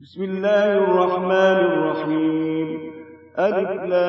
بسم الله الرحمن الرحيم. ألف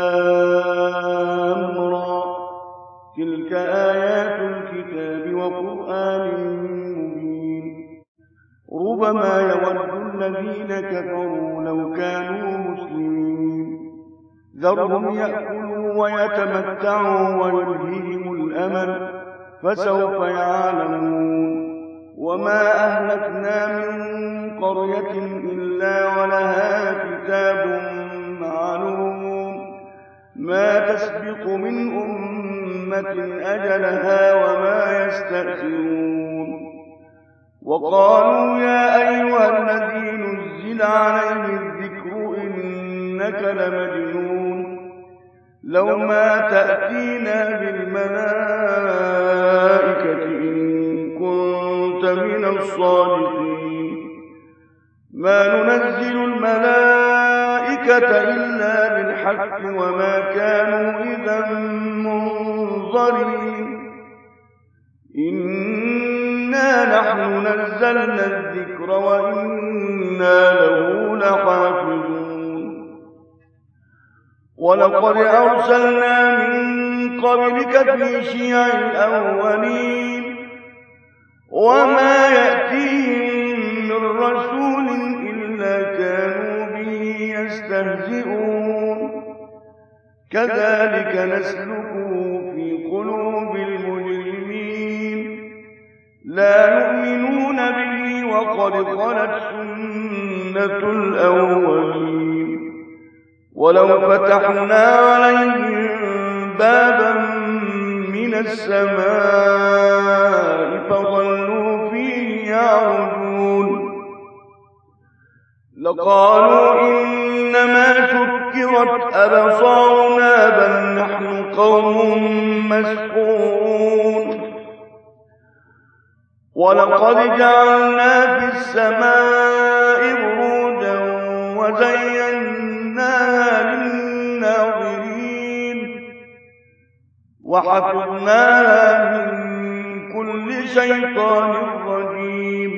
لام را، تلك آيات الكتاب وقرآن مبين. ربما يود الذين كفروا لو كانوا مسلمين. ذرهم يأكلوا ويتمتعوا ويلههم الأمل، فسوف يعلمون. وما أهلكنا من قرية إلا ولها كتاب معلوم، ما تسبق من أمة أجلها وما يستأخرون. وقالوا يا أيها الذي نزل عليه الذكر إنك لمجنون، لو ما تأتينا بالملائكة إن كنت من الصادقين. ما ننزل الملائكة إلا بالحق وما كانوا إذا منظرين. إنا نحن نزلنا الذكر وإنا له لحافظون. ولقد أرسلنا من قبلك في شيع الأولين، وما يأتيهم من رسول إلا كانوا به يستهزئون. كذلك نسلكه في قلوب المجرمين، لا يؤمنون به وقد خلت سنة الأولين. ولو فتحنا عليهم بابا من السماء فظلوا فيه يعرجون لقالوا إنما سكرت أبصارنا بل نحن قوم مسحورون. ولقد جعلنا في السماء بروجا وزيناها للناظرين، وحفظناها من كل شيطان رجيم،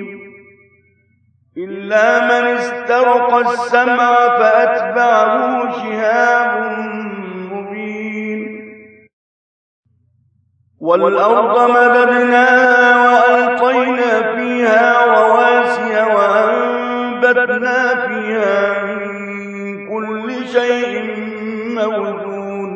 إلا من استرق السمع فأتبعه شهاب مبين. والأرض مددناها وألقينا فيها رواسي وأنبتنا فيها من كل شيء موزون،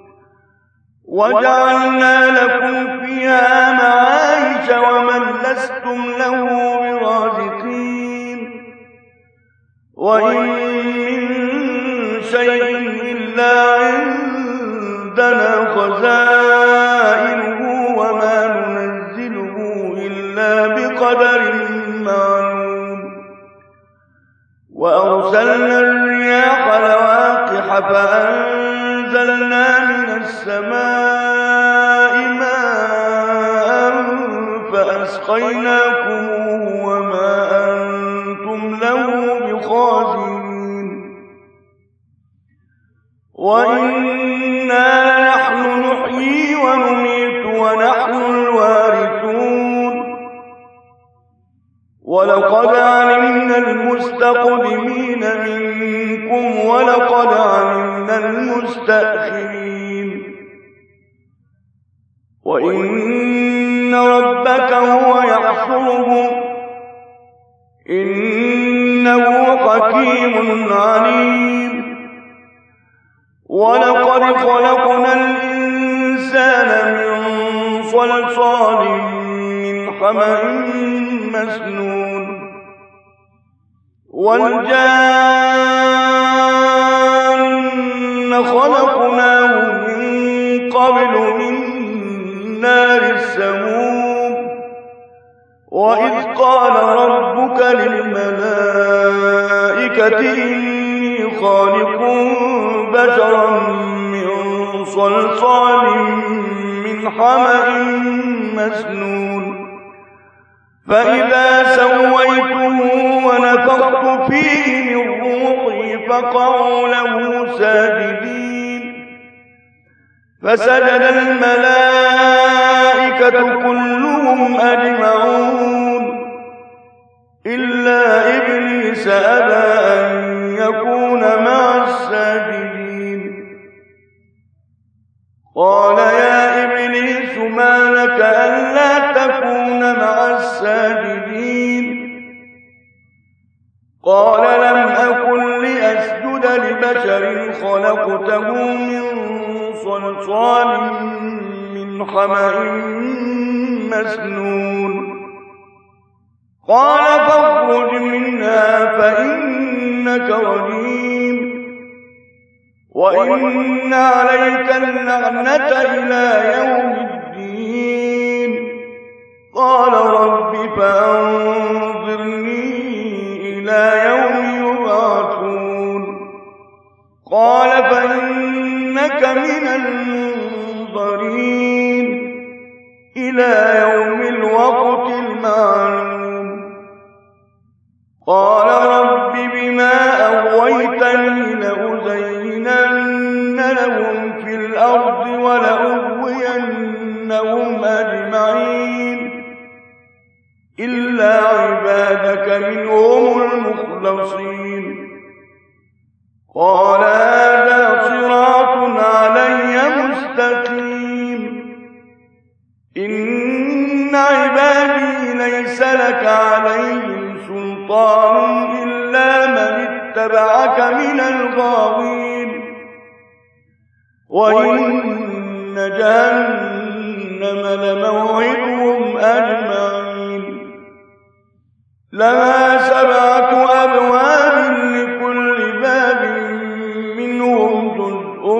وجعلنا لكم فيها معايش ومن لستم له برازقين. وإن من شيء إلا عندنا خزائنه وما ننزله إلا بقدر معلوم. وأرسلنا الرياح لواقح فأنزلنا من السماء ماء فأسقيناكموه وما أنتم له بخازنين. وإنا لنحن نحيي ونميت ونحن الوارثون. ولقد علمنا المستقدمين منكم ولقد علمنا المستأخرين. وإن ربك هو يحشرهم إنه حكيم عليم. ولقد خلقنا الإنسان من صلصال من حمأ مسنون. والجان خلقناه من قبل من نار السموم. وإذ قال ربك للملائكة إني خالق بشرا من صلصال من حمأ مسنون. فإذا سويته ونفخت فيه من روحي فقعوا له ساجدين. فسجد الملائكة كلهم أجمعون إلا إبليس أبى أن يكون مع الساجدين. قال يا إبليس ما لك ألا تكون مع الساجدين؟ قال لم أكن لأسجد لبشر خلقته من صلصال من حمأ مسنون. قال فاخرج منها فإنك رجيم وإن عليك اللعنة إلى يوم الدين. قال رب فأنظرني إلى يوم يبعثون. قال فإنك من المنظرين إلى يوم الوقت المعلوم. قال رب بما أغويتني لأزينن لهم في الأرض ولأغوينهم أجمعين إلا عبادك منهم المخلصين. قال هذا صراط علي مستقيم. إن عبادي ليس لك عليهم سلطان إلا من اتبعك من الغاوين. وإن جهنم لموعدهم أجمعين. لها 7 أبواب لكل باب منهم جزء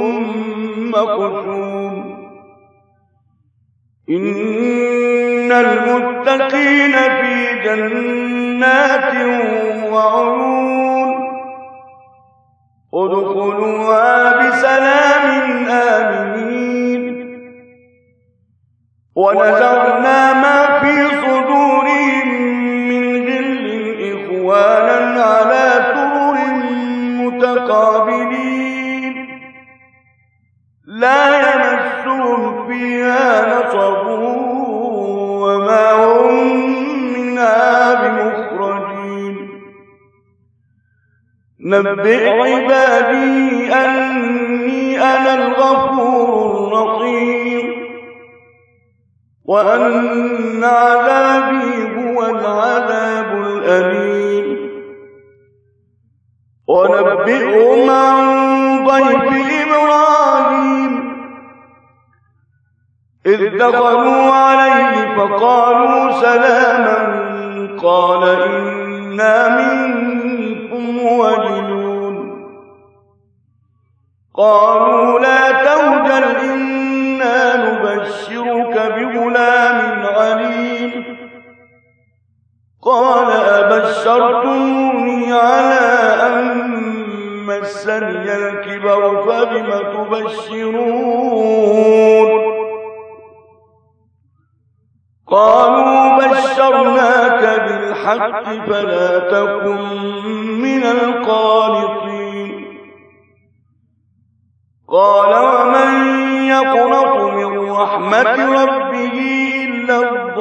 مقسوم. إن المتقين في جنات وعيون ادخلوها بسلام آمنين. ونزعنا ما في صدورهم من غل إخوانا على سرر متقابلين لا يمسهم فيها نصب وما هم منها بمخرجين. نبئ عبادي أني أنا الغفور الرحيم وأن عذابي هو العذاب الأليم. ونبئهم عن ضيف إبراهيم إذ دخلوا عليه فقالوا سلاما قال إنا منكم وجلون. قالوا لا توجل إنا نبشرك بغلام عليم. قال أبشرتموني على أن مسني الكبر فبم تبشرون؟ قالوا بشرناك بالحق فلا تكن من القانطين. قال ومن يقنط من رحمة ربه إلا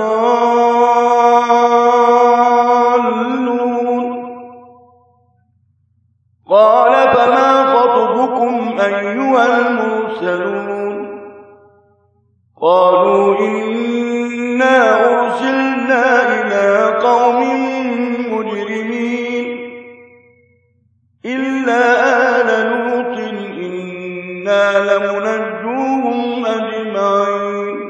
الضالون. قال فما خطبكم أيها المرسلون؟ قالوا إنا أرسلنا إلى قوم مجرمين إلا آل لوط إنا لمنجوهم أجمعين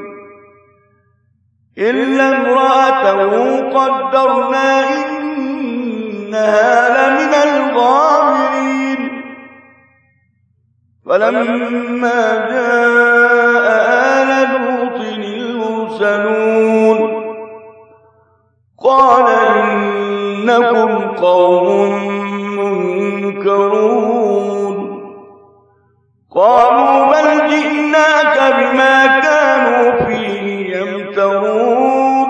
إلا امرأته قدرنا إنها لمن الغابرين. فلما جاء آل لوط المرسلون قال إنكم قوم منكرون. قالوا بل جئناك بما كانوا فيه يمترون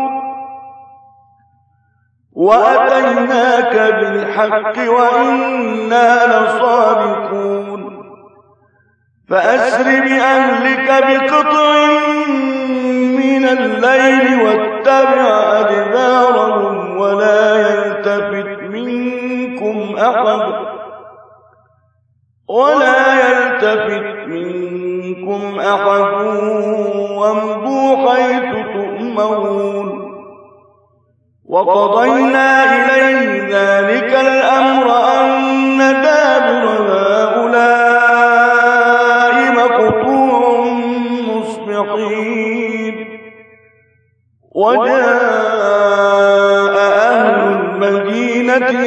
وأتيناك بالحق وإنا لصادقون. فأسر بأهلك بقطع من الليل واتبع أدبارهم ولا يلتفت منكم أحد وامضوا حيث تؤمرون وقضينا إليه ذلك الأمر أن دابر هؤلاء مقطوع مصبحين وجاء أهل المدينة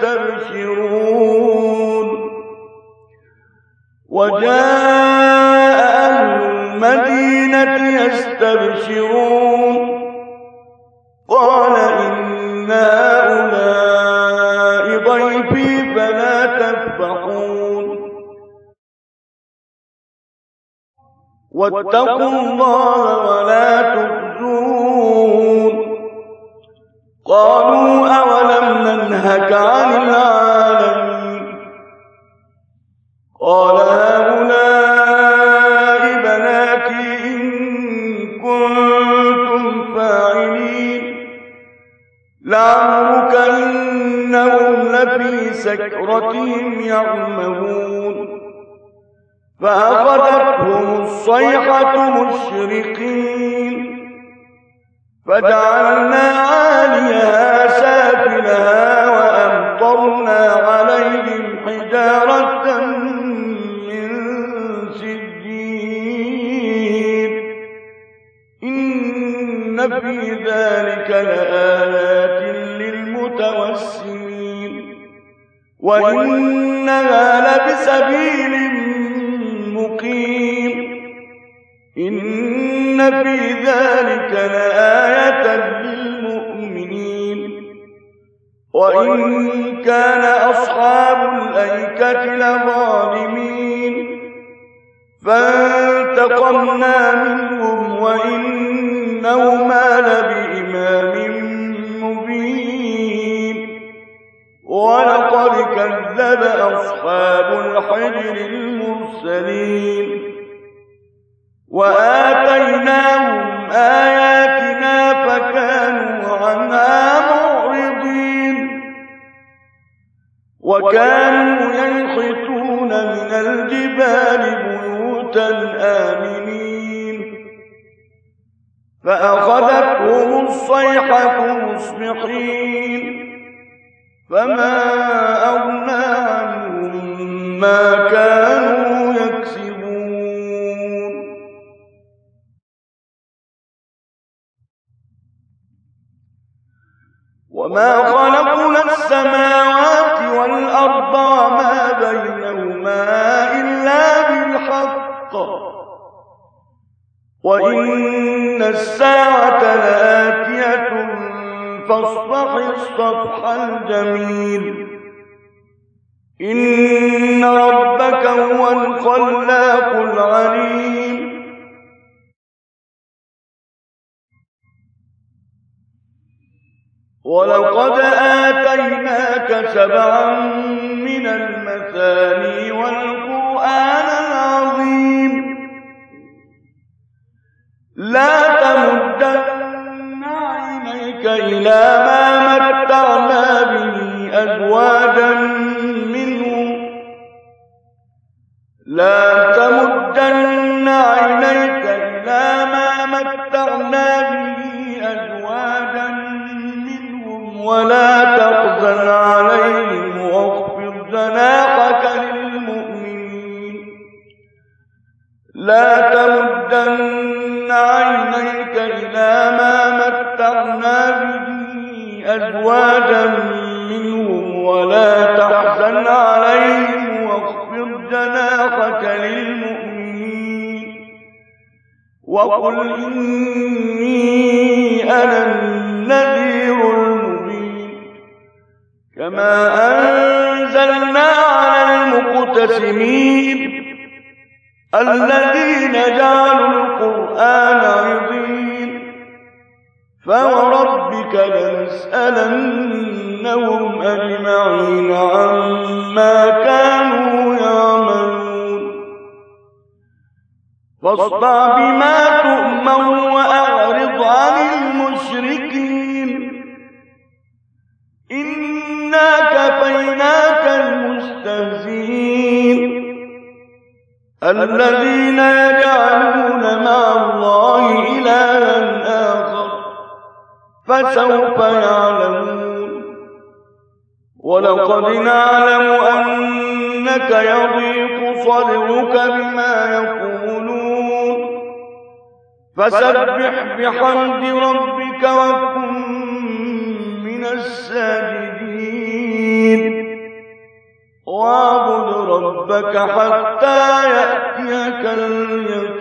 يستبشرون قال إن هؤلاء ضيفي فلا تفضحون واتقوا الله ولا تخزون قالوا أولم ننهك عن العالمين قال هؤلاء بناتي إن كنتم فاعلين لعمرك إنهم لفي سكرتهم يعمهون فأخذتهم الصيحة مشرقين فجعلنا عاليها سافلها وأمطرنا عليهم حجارة من سجيل إن في ذلك لآيات للمتوسمين وإنها لبسبيل مقيم إن في ذلك لآية للمؤمنين وإن كان أصحاب الأيكة لظالمين فانتقمنا منهم وإنهما لبإمام مبين ولقد كذب أصحاب الحجر المرسلين وآتيناهم آياتنا فكانوا عنها معرضين وكانوا ينحتون من الجبال بيوتا آمنين فأخذتهم الصيحة مصبحين فما أغنى عنهم ما كانوا يكسبون وما خلقنا السماوات والأرض وما بينهما إلا بالحق وإن الساعة لآتية فاصفح الصفح الجميل إن ربك هو الخلاق العليم ولقد آتيناك سبعا من المثاني والقرآن العظيم لا تمدن عينيك إلى ما متعنا به أزواجا منهم ولا تحزن عليهم واخفض جناحك للمؤمنين لا تمدن عينيك إلى ما متعنا به أزواجا منهم ولا تحزن عليهم واخفض جناحك للمؤمنين وقل إني أنا النذير المبين كما أنزلنا على المقتسمين الذين جعلوا القرآن عضين فوربك لنسألنهم أجمعين عما كانوا يعملون فاصدع بما تؤمر وأعرض عن المشركين إنا كفيناك المستهزئين الذين يجعلون مع الله إلها آخر فسوف يعلمون ولقد نعلم أنك يضيق صدرك بما يقولون فسبح بحمد ربك وكن من الساجدين واعبد ربك حتى يأتيك اليقين